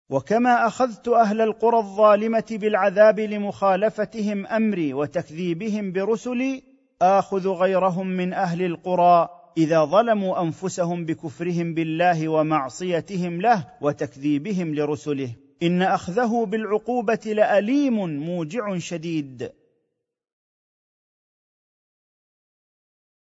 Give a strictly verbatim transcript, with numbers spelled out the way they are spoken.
وكما اخذت اهل القرى الظالمه بالعذاب لمخالفتهم امري وتكذيبهم برسلي، اخذ غيرهم من اهل القرى اذا ظلموا انفسهم بكفرهم بالله ومعصيتهم له وتكذيبهم لرسله، ان اخذه بالعقوبه لاليم موجع شديد.